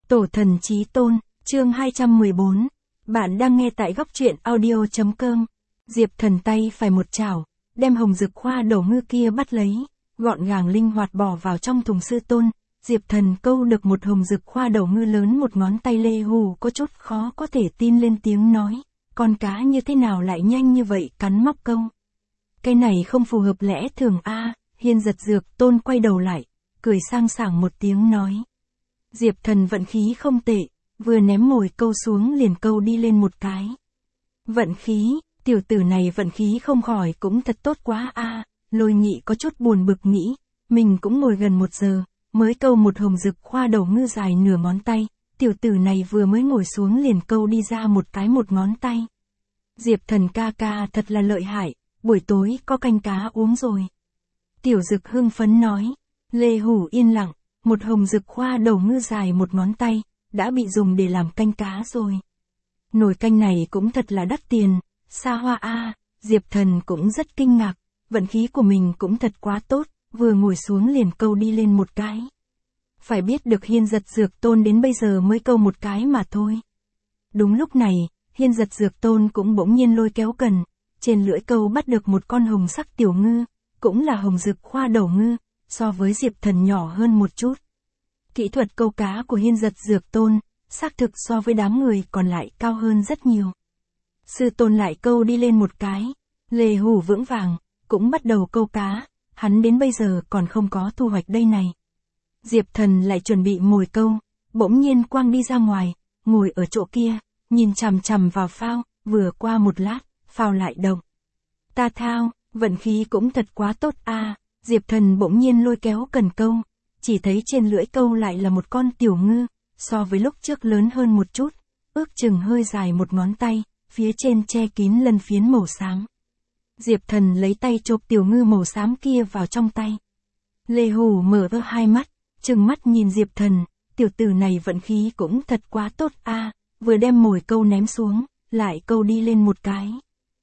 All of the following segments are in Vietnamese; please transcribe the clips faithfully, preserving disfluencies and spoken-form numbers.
Tổ thần chí tôn, chương hai trăm mười bốn. Bạn đang nghe tại góc truyện audio chấm com. Diệp Thần tay phải một chảo, đem hồng dực hoa đầu ngư kia bắt lấy, gọn gàng linh hoạt bỏ vào trong thùng sư tôn. Diệp Thần câu được một hồng dực hoa đầu ngư lớn một ngón tay. Lê Hù có chút khó có thể tin lên tiếng nói, con cá như thế nào lại nhanh như vậy cắn móc câu. Cái này không phù hợp lẽ thường a. Hiên Giật Dược Tôn quay đầu lại, cười sang sảng một tiếng nói. Diệp Thần vận khí không tệ, vừa ném mồi câu xuống liền câu đi lên một cái. Vận khí, tiểu tử này vận khí không khỏi cũng thật tốt quá a. Lôi Nghị có chút buồn bực nghĩ, mình cũng ngồi gần một giờ, mới câu một hồng dực hoa đầu ngư dài nửa ngón tay, tiểu tử này vừa mới ngồi xuống liền câu đi ra một cái một ngón tay. Diệp Thần ca ca thật là lợi hại, buổi tối có canh cá uống rồi. Tiểu Dực hưng phấn nói. Lê Hủ yên lặng, một hồng dực hoa đầu ngư dài một ngón tay, đã bị dùng để làm canh cá rồi. Nồi canh này cũng thật là đắt tiền, xa hoa a. Diệp Thần cũng rất kinh ngạc, vận khí của mình cũng thật quá tốt, vừa ngồi xuống liền câu đi lên một cái. Phải biết được Hiên Giật Dược Tôn đến bây giờ mới câu một cái mà thôi. Đúng lúc này, Hiên Giật Dược Tôn cũng bỗng nhiên lôi kéo cần, trên lưỡi câu bắt được một con hồng sắc tiểu ngư, cũng là hồng dực hoa đầu ngư, so với Diệp Thần nhỏ hơn một chút. Kỹ thuật câu cá của Hiên Giật Dược Tôn, xác thực so với đám người còn lại cao hơn rất nhiều. Sư tôn lại câu đi lên một cái, Lê Hủ vững vàng, cũng bắt đầu câu cá, hắn đến bây giờ còn không có thu hoạch đây này. Diệp Thần lại chuẩn bị mồi câu, bỗng nhiên quăng đi ra ngoài, ngồi ở chỗ kia, nhìn chằm chằm vào phao, vừa qua một lát, phao lại động. Ta thao, vận khí cũng thật quá tốt a. Diệp Thần bỗng nhiên lôi kéo cần câu, chỉ thấy trên lưỡi câu lại là một con tiểu ngư, so với lúc trước lớn hơn một chút, ước chừng hơi dài một ngón tay, phía trên che kín lân phiến màu xám. Diệp Thần lấy tay chộp tiểu ngư màu xám kia vào trong tay. Lê Hủ mở to hai mắt, trừng mắt nhìn Diệp Thần, tiểu tử này vận khí cũng thật quá tốt a, vừa đem mồi câu ném xuống, lại câu đi lên một cái.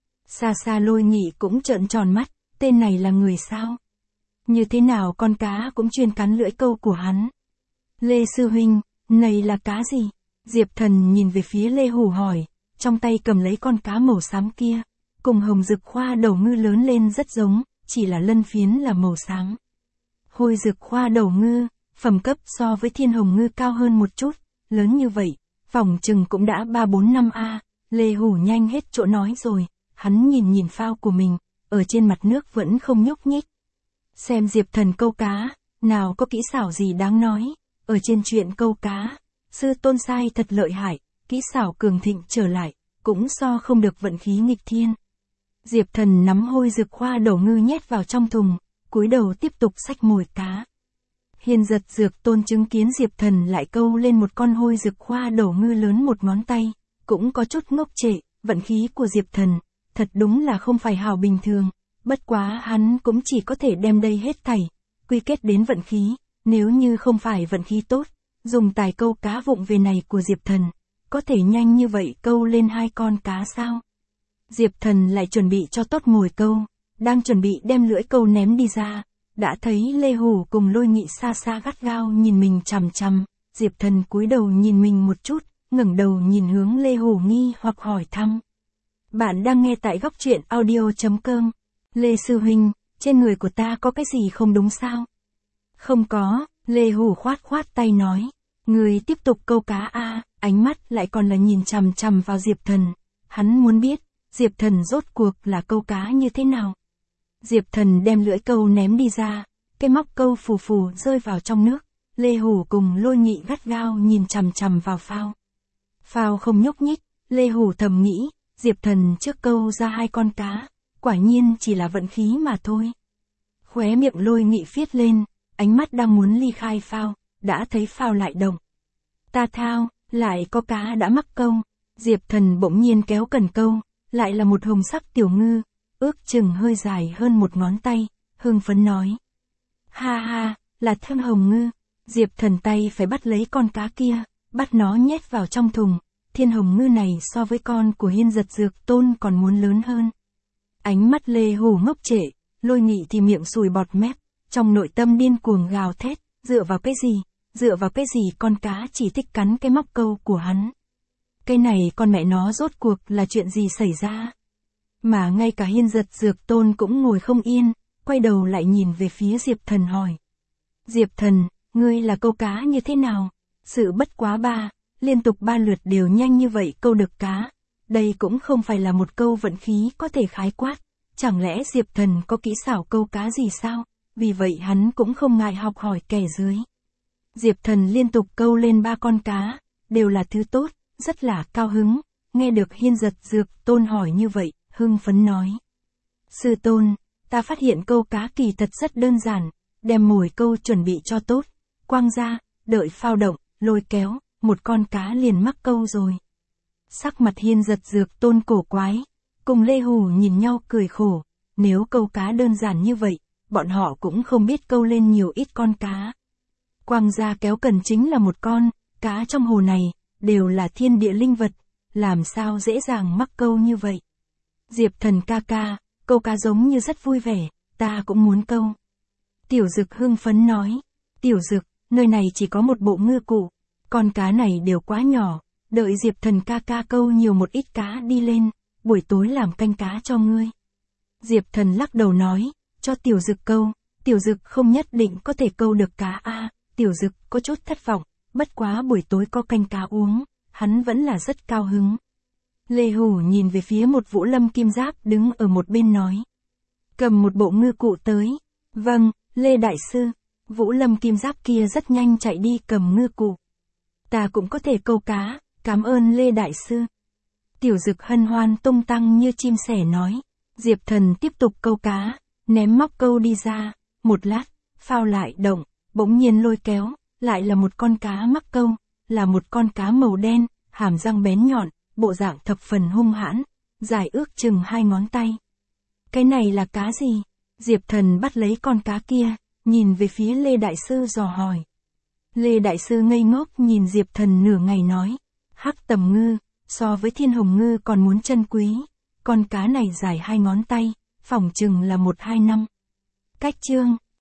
Xa xa Lôi Nghị cũng trợn tròn mắt, tên này là người sao? Như thế nào con cá cũng chuyên cắn lưỡi câu của hắn? Lê Sư Huynh, này là cá gì? Diệp Thần nhìn về phía Lê Hủ hỏi, trong tay cầm lấy con cá màu xám kia, cùng hồng dực hoa đầu ngư lớn lên rất giống, chỉ là lân phiến là màu xám. Hôi dực hoa đầu ngư, phẩm cấp so với thiên hồng ngư cao hơn một chút, lớn như vậy, phỏng chừng cũng đã ba bốn năm a. Lê Hủ nhanh hết chỗ nói rồi, hắn nhìn nhìn phao của mình, ở trên mặt nước vẫn không nhúc nhích. Xem Diệp Thần câu cá, nào có kỹ xảo gì đáng nói, ở trên chuyện câu cá, sư tôn sai thật lợi hại, kỹ xảo cường thịnh trở lại, cũng so không được vận khí nghịch thiên. Diệp Thần nắm hôi dực hoa đầu ngư nhét vào trong thùng, cúi đầu tiếp tục xách mồi cá. Hiên Giật Dược Tôn chứng kiến Diệp Thần lại câu lên một con hôi dực hoa đầu ngư lớn một ngón tay, cũng có chút ngốc trệ, vận khí của Diệp Thần, thật đúng là không phải hào bình thường, bất quá hắn cũng chỉ có thể đem đây hết thảy, quy kết đến vận khí, nếu như không phải vận khí tốt, dùng tài câu cá vụng về này của Diệp Thần, có thể nhanh như vậy câu lên hai con cá sao? Diệp Thần lại chuẩn bị cho tốt mồi câu, đang chuẩn bị đem lưỡi câu ném đi ra, đã thấy Lê Hủ cùng Lôi Nghị xa xa gắt gao nhìn mình chằm chằm, Diệp Thần cúi đầu nhìn mình một chút, ngẩng đầu nhìn hướng Lê Hủ nghi hoặc hỏi thăm. Bạn đang nghe tại góc truyện audio chấm com. Lê Sư Huynh, trên người của ta có cái gì không đúng sao? Không có, Lê Hủ khoát khoát tay nói. Người tiếp tục câu cá a. Ánh mắt lại còn là nhìn chằm chằm vào Diệp Thần. Hắn muốn biết, Diệp Thần rốt cuộc là câu cá như thế nào? Diệp Thần đem lưỡi câu ném đi ra, cái móc câu phù phù rơi vào trong nước. Lê Hủ cùng Lôi Nghị gắt gao nhìn chằm chằm vào phao. Phao không nhúc nhích, Lê Hủ thầm nghĩ, Diệp Thần trước câu ra hai con cá, quả nhiên chỉ là vận khí mà thôi. Khóe miệng Lôi Nghị phiết lên, ánh mắt đang muốn ly khai phao, đã thấy phao lại động. Ta thao, lại có cá đã mắc câu. Diệp Thần bỗng nhiên kéo cần câu, lại là một hồng sắc tiểu ngư, ước chừng hơi dài hơn một ngón tay, hưng phấn nói. Ha ha, là thiên hồng ngư. Diệp Thần tay phải bắt lấy con cá kia, bắt nó nhét vào trong thùng. Thiên hồng ngư này so với con của Hiên Giật Dược Tôn còn muốn lớn hơn. Ánh mắt Lê Hủ ngốc trệ, Lôi Nghị thì miệng sùi bọt mép, trong nội tâm điên cuồng gào thét, dựa vào cái gì? dựa vào cái gì con cá chỉ thích cắn cái móc câu của hắn. Cái này con mẹ nó rốt cuộc là chuyện gì xảy ra? Mà ngay cả Hiên Giật Dược Tôn cũng ngồi không yên, quay đầu lại nhìn về phía Diệp Thần hỏi. Diệp Thần, ngươi là câu cá như thế nào? Sự bất quá ba, liên tục ba lượt đều nhanh như vậy câu được cá. Đây cũng không phải là một câu vận khí có thể khái quát. Chẳng lẽ Diệp Thần có kỹ xảo câu cá gì sao? Vì vậy hắn cũng không ngại học hỏi kẻ dưới. Diệp Thần liên tục câu lên ba con cá, đều là thứ tốt, rất là cao hứng. Nghe được Hiên Giật Dược Tôn hỏi như vậy, hưng phấn nói. Sư Tôn, ta phát hiện câu cá kỳ thật rất đơn giản, đem mồi câu chuẩn bị cho tốt, quăng ra, đợi phao động, lôi kéo, một con cá liền mắc câu rồi. Sắc mặt Hiên Giật Dược Tôn cổ quái, cùng Lê Hủ nhìn nhau cười khổ, nếu câu cá đơn giản như vậy, bọn họ cũng không biết câu lên nhiều ít con cá. Quăng ra kéo cần chính là một con, cá trong hồ này, đều là thiên địa linh vật, làm sao dễ dàng mắc câu như vậy. Diệp Thần ca ca, câu cá giống như rất vui vẻ, ta cũng muốn câu. Tiểu Dực hưng phấn nói, Tiểu Dực, nơi này chỉ có một bộ ngư cụ, con cá này đều quá nhỏ, đợi Diệp Thần ca ca câu nhiều một ít cá đi lên, buổi tối làm canh cá cho ngươi. Diệp Thần lắc đầu nói, cho Tiểu Dực câu, Tiểu Dực không nhất định có thể câu được cá a. Tiểu Dực có chút thất vọng, bất quá buổi tối có canh cá uống, hắn vẫn là rất cao hứng. Lê Hủ nhìn về phía một Vũ Lâm Kim Giáp đứng ở một bên nói. Cầm một bộ ngư cụ tới. Vâng, Lê Đại Sư. Vũ Lâm Kim Giáp kia rất nhanh chạy đi cầm ngư cụ. Ta cũng có thể câu cá, cảm ơn Lê Đại Sư. Tiểu Dực hân hoan tung tăng như chim sẻ nói. Diệp Thần tiếp tục câu cá, ném móc câu đi ra, một lát, phao lại động, bỗng nhiên lôi kéo, lại là một con cá mắc câu, là một con cá màu đen, hàm răng bén nhọn, bộ dạng thập phần hung hãn, dài ước chừng hai ngón tay. Cái này là cá gì? Diệp Thần bắt lấy con cá kia, nhìn về phía Lê Đại Sư dò hỏi. Lê Đại Sư ngây ngốc nhìn Diệp Thần nửa ngày nói, hắc tầm ngư, so với thiên hồng ngư còn muốn chân quý, con cá này dài hai ngón tay, phỏng chừng là một hai năm. Cách chương